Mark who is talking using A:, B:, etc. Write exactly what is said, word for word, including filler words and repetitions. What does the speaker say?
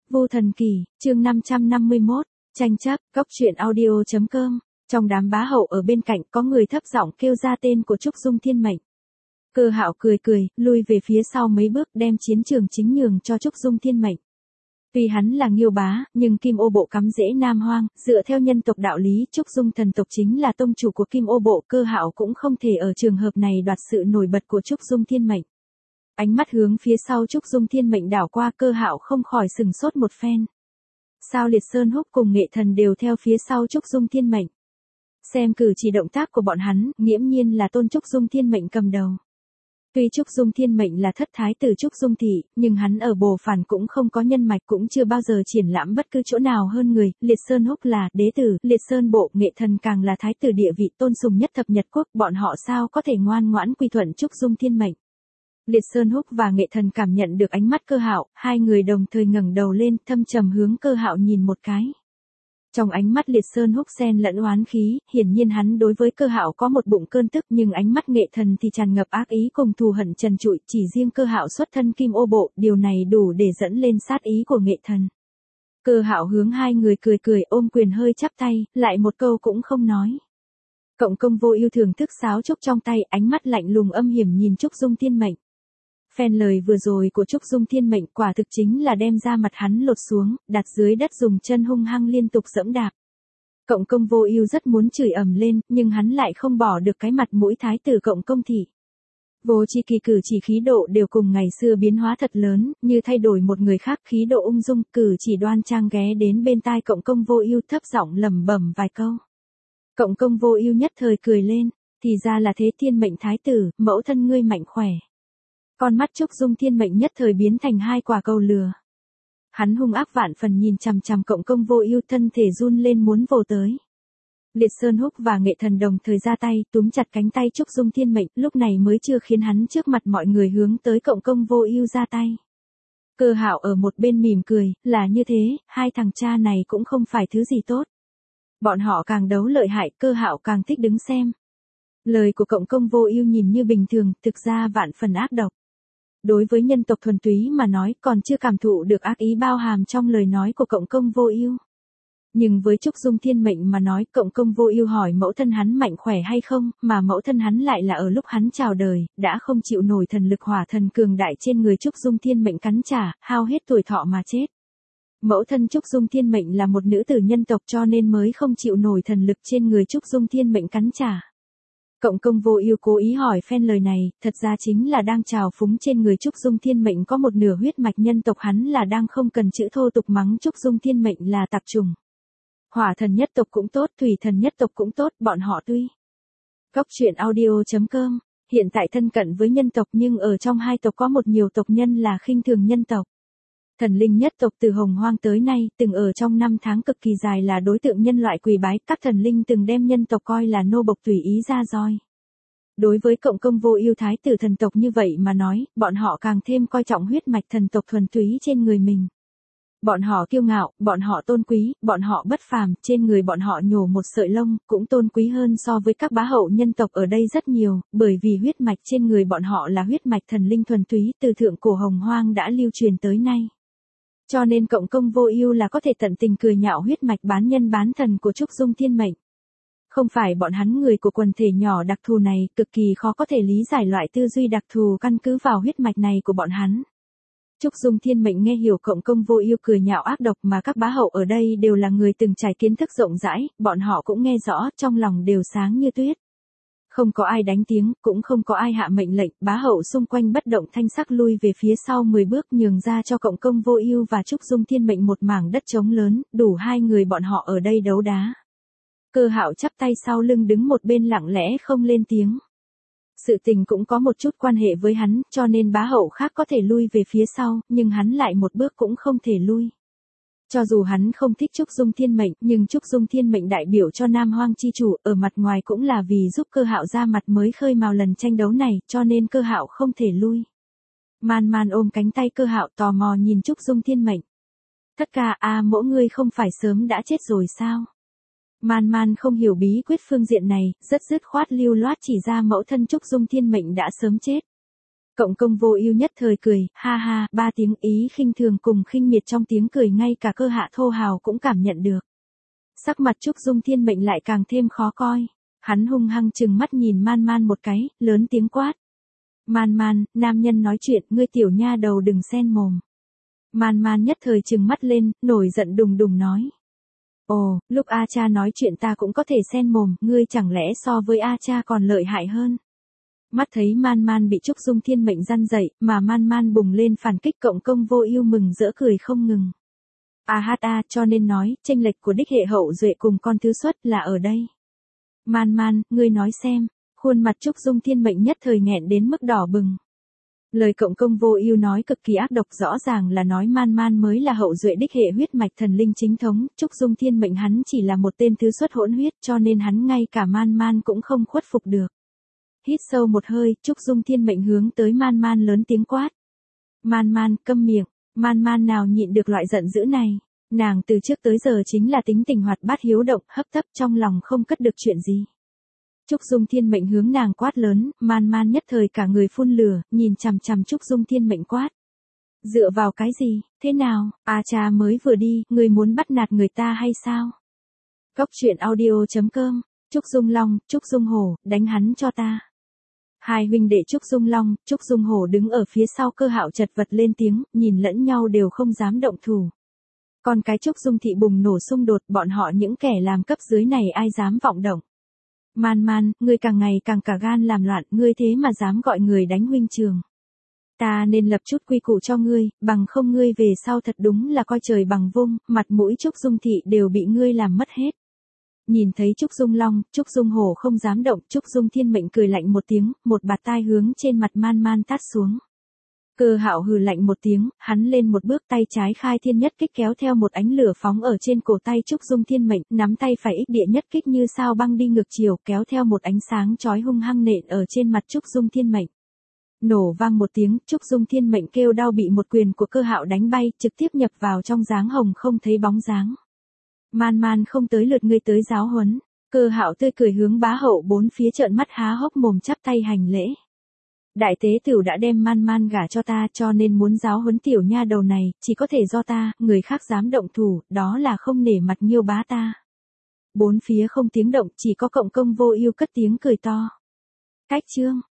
A: Vu Thần Kỳ, chương năm trăm năm mươi mốt, tranh chấp, góc truyện audio chấm com. Trong đám bá hậu ở bên cạnh có người thấp giọng kêu ra tên của Trúc Dung Thiên Mệnh. Cơ Hạo cười cười, lui về phía sau mấy bước đem chiến trường chính nhường cho Trúc Dung Thiên Mệnh. Tuy hắn là Nghiêu bá, nhưng Kim Ô bộ cắm rễ Nam Hoang, dựa theo nhân tộc đạo lý, Trúc Dung thần tộc chính là tông chủ của Kim Ô bộ, Cơ Hạo cũng không thể ở trường hợp này đoạt sự nổi bật của Trúc Dung Thiên Mệnh. Ánh mắt hướng phía sau Trúc Dung Thiên Mệnh đảo qua, Cơ Hạo không khỏi sừng sốt một phen. Sao Liệt Sơn Húc cùng Nghệ Thần đều theo phía sau Trúc Dung Thiên Mệnh? Xem cử chỉ động tác của bọn hắn, nghiễm nhiên là tôn Trúc Dung Thiên Mệnh cầm đầu. Tuy Trúc Dung Thiên Mệnh là thất thái tử Trúc Dung thị, nhưng hắn ở Bồ Phản cũng không có nhân mạch, cũng chưa bao giờ triển lãm bất cứ chỗ nào hơn người. Liệt Sơn Húc là đế tử, Liệt Sơn bộ, Nghệ Thần càng là thái tử địa vị tôn sùng nhất thập Nhật quốc, bọn họ sao có thể ngoan ngoãn quy thuận Trúc Dung Thiên Mệnh? Liệt Sơn Húc và Nghệ Thần cảm nhận được ánh mắt Cơ Hạo, hai người đồng thời ngẩng đầu lên, thâm trầm hướng Cơ Hạo nhìn một cái. Trong ánh mắt Liệt Sơn Húc xen lẫn oán khí, hiển nhiên hắn đối với Cơ Hạo có một bụng cơn tức, nhưng ánh mắt Nghệ Thần thì tràn ngập ác ý cùng thù hận trần trụi, chỉ riêng Cơ Hạo xuất thân Kim Ô bộ, điều này đủ để dẫn lên sát ý của Nghệ Thần. Cơ Hạo hướng hai người cười cười, ôm quyền hơi chắp tay, lại một câu cũng không nói. Cộng Công Vô Ưu thưởng thức sáo trúc trong tay, ánh mắt lạnh lùng âm hiểm nhìn Trúc Dung Thiên Mệnh. Phen lời vừa rồi của Trúc Dung Thiên Mệnh quả thực chính là đem ra mặt hắn lột xuống, đặt dưới đất dùng chân hung hăng liên tục giẫm đạp. Cộng Công Vô Ưu rất muốn chửi ầm lên, nhưng hắn lại không bỏ được cái mặt mũi thái tử Cộng Công thị. Vô Chi Kỳ cử chỉ khí độ đều cùng ngày xưa biến hóa thật lớn, như thay đổi một người khác, khí độ ung dung, cử chỉ đoan trang, ghé đến bên tai Cộng Công Vô Ưu thấp giọng lẩm bẩm vài câu. Cộng Công Vô Ưu nhất thời cười lên, thì ra là thế, Thiên Mệnh thái tử, mẫu thân ngươi mạnh khỏe. Con mắt Trúc Dung Thiên Mệnh nhất thời biến thành hai quả cầu lửa. Hắn hung ác vạn phần nhìn chằm chằm Cộng Công Vô Ưu, thân thể run lên muốn vồ tới. Liệt Sơn Húc và Nghệ Thần đồng thời ra tay, túm chặt cánh tay Trúc Dung Thiên Mệnh, lúc này mới chưa khiến hắn trước mặt mọi người hướng tới Cộng Công Vô Ưu ra tay. Cơ Hạo ở một bên mỉm cười, là như thế, hai thằng cha này cũng không phải thứ gì tốt. Bọn họ càng đấu lợi hại, Cơ Hạo càng thích đứng xem. Lời của Cộng Công Vô Ưu nhìn như bình thường, thực ra vạn phần ác độc. Đối với nhân tộc thuần túy mà nói, còn chưa cảm thụ được ác ý bao hàm trong lời nói của Cộng Công Vô Ưu. Nhưng với Trúc Dung Thiên Mệnh mà nói, Cộng Công Vô Ưu hỏi mẫu thân hắn mạnh khỏe hay không, mà mẫu thân hắn lại là ở lúc hắn chào đời, đã không chịu nổi thần lực hỏa thần cường đại trên người Trúc Dung Thiên Mệnh cắn trả, hao hết tuổi thọ mà chết. Mẫu thân Trúc Dung Thiên Mệnh là một nữ tử nhân tộc, cho nên mới không chịu nổi thần lực trên người Trúc Dung Thiên Mệnh cắn trả. Cộng Công Vô Ưu cố ý hỏi phen lời này, thật ra chính là đang trào phúng trên người Trúc Dung Thiên Mệnh có một nửa huyết mạch nhân tộc, hắn là đang không cần chữ thô tục mắng Trúc Dung Thiên Mệnh là tạp chủng. Hỏa thần nhất tộc cũng tốt, thủy thần nhất tộc cũng tốt, bọn họ tuy. Góc truyện audio chấm com, hiện tại thân cận với nhân tộc, nhưng ở trong hai tộc có một nhiều tộc nhân là khinh thường nhân tộc. Thần linh nhất tộc từ Hồng Hoang tới nay, từng ở trong năm tháng cực kỳ dài là đối tượng nhân loại quỳ bái, các thần linh từng đem nhân tộc coi là nô bộc tùy ý ra roi. Đối với Cộng Công Vô Ưu thái tử thần tộc như vậy mà nói, bọn họ càng thêm coi trọng huyết mạch thần tộc thuần túy trên người mình. Bọn họ kiêu ngạo, bọn họ tôn quý, bọn họ bất phàm, trên người bọn họ nhổ một sợi lông, cũng tôn quý hơn so với các bá hậu nhân tộc ở đây rất nhiều, bởi vì huyết mạch trên người bọn họ là huyết mạch thần linh thuần túy, từ thượng cổ Hồng Hoang đã lưu truyền tới nay. Cho nên Cộng Công Vô Ưu là có thể tận tình cười nhạo huyết mạch bán nhân bán thần của Trúc Dung Thiên Mệnh. Không phải bọn hắn người của quần thể nhỏ đặc thù này, cực kỳ khó có thể lý giải loại tư duy đặc thù căn cứ vào huyết mạch này của bọn hắn. Trúc Dung Thiên Mệnh nghe hiểu Cộng Công Vô Ưu cười nhạo ác độc, mà các bá hậu ở đây đều là người từng trải kiến thức rộng rãi, bọn họ cũng nghe rõ, trong lòng đều sáng như tuyết. Không có ai đánh tiếng, cũng không có ai hạ mệnh lệnh, bá hậu xung quanh bất động thanh sắc lui về phía sau mười bước, nhường ra cho Cộng Công Vô Ưu và Trúc Dung Thiên Mệnh một mảng đất trống lớn, đủ hai người bọn họ ở đây đấu đá. Cơ Hạo chắp tay sau lưng đứng một bên lặng lẽ không lên tiếng. Sự tình cũng có một chút quan hệ với hắn, cho nên bá hậu khác có thể lui về phía sau, nhưng hắn lại một bước cũng không thể lui. Cho dù hắn không thích Trúc Dung Thiên Mệnh, nhưng Trúc Dung Thiên Mệnh đại biểu cho Nam Hoang chi chủ, ở mặt ngoài cũng là vì giúp Cơ Hạo ra mặt mới khơi mào lần tranh đấu này, cho nên Cơ Hạo không thể lui. Man Man ôm cánh tay Cơ Hạo tò mò nhìn Trúc Dung Thiên Mệnh. Thất ca a, mỗ ngươi không phải sớm đã chết rồi sao? Man Man không hiểu bí quyết phương diện này, rất dứt khoát lưu loát chỉ ra mẫu thân Trúc Dung Thiên Mệnh đã sớm chết. Cộng công vô ưu nhất thời cười, ha ha, ba tiếng ý khinh thường cùng khinh miệt trong tiếng cười ngay cả Cơ Hạ thô hào cũng cảm nhận được. Sắc mặt Trúc Dung Thiên Mệnh lại càng thêm khó coi. Hắn hung hăng trừng mắt nhìn Man Man một cái, lớn tiếng quát. Man Man, nam nhân nói chuyện, ngươi tiểu nha đầu đừng xen mồm. Man Man nhất thời trừng mắt lên, nổi giận đùng đùng nói. Ồ, lúc A Cha nói chuyện ta cũng có thể xen mồm, ngươi chẳng lẽ so với A Cha còn lợi hại hơn. Mắt thấy Man Man bị Trúc Dung Thiên Mệnh răn dậy, mà Man Man bùng lên phản kích, Cộng công vô ưu mừng rỡ cười không ngừng. A hát a, cho nên nói, chênh lệch của đích hệ hậu duệ cùng con thứ xuất là ở đây. Man Man, ngươi nói xem, khuôn mặt Trúc Dung Thiên Mệnh nhất thời nghẹn đến mức đỏ bừng. Lời Cộng công vô ưu nói cực kỳ ác độc, rõ ràng là nói Man Man mới là hậu duệ đích hệ huyết mạch thần linh chính thống, Trúc Dung Thiên Mệnh hắn chỉ là một tên thứ xuất hỗn huyết, cho nên hắn ngay cả Man Man cũng không khuất phục được. Hít sâu một hơi, Trúc Dung Thiên Mệnh hướng tới Man Man lớn tiếng quát. Man Man, câm miệng. Man Man nào nhịn được loại giận dữ này. Nàng từ trước tới giờ chính là tính tình hoạt bát hiếu động, hấp tấp trong lòng không cất được chuyện gì. Trúc Dung Thiên Mệnh hướng nàng quát lớn, Man Man nhất thời cả người phun lửa, nhìn chằm chằm Trúc Dung Thiên Mệnh quát. Dựa vào cái gì, thế nào, A Cha mới vừa đi, người muốn bắt nạt người ta hay sao? Cốc truyện audio chấm com, Trúc Dung Long, Trúc Dung Hổ, đánh hắn cho ta. Hai huynh đệ Trúc Dung Long, Trúc Dung Hổ đứng ở phía sau Cơ Hạo chật vật lên tiếng, nhìn lẫn nhau đều không dám động thủ. Còn cái Trúc Dung thị bùng nổ xung đột, bọn họ những kẻ làm cấp dưới này ai dám vọng động. Man Man, ngươi càng ngày càng cả gan làm loạn, ngươi thế mà dám gọi người đánh huynh trường. Ta nên lập chút quy củ cho ngươi, bằng không ngươi về sau thật đúng là coi trời bằng vung, mặt mũi Trúc Dung thị đều bị ngươi làm mất hết. Nhìn thấy Trúc Dung Long, Trúc Dung Hổ không dám động, Trúc Dung Thiên Mệnh cười lạnh một tiếng, một bạt tai hướng trên mặt Man Man tát xuống. Cơ Hạo hừ lạnh một tiếng, hắn lên một bước, tay trái khai thiên nhất kích kéo theo một ánh lửa phóng ở trên cổ tay Trúc Dung Thiên Mệnh, nắm tay phải ích địa nhất kích như sao băng đi ngược chiều, kéo theo một ánh sáng chói hung hăng nện ở trên mặt Trúc Dung Thiên Mệnh. Nổ vang một tiếng, Trúc Dung Thiên Mệnh kêu đau bị một quyền của Cơ Hạo đánh bay, trực tiếp nhập vào trong dáng hồng không thấy bóng dáng. Man Man không tới lượt ngươi tới giáo huấn. Cơ Hạo tươi cười hướng bá hậu bốn phía trợn mắt há hốc mồm chắp tay hành lễ. Đại tế tiểu đã đem Man Man gả cho ta, cho nên muốn giáo huấn tiểu nha đầu này, chỉ có thể do ta, người khác dám động thủ, đó là không nể mặt Nghiêu bá ta. Bốn phía không tiếng động, chỉ có Cộng công vô ưu cất tiếng cười to. Cách chương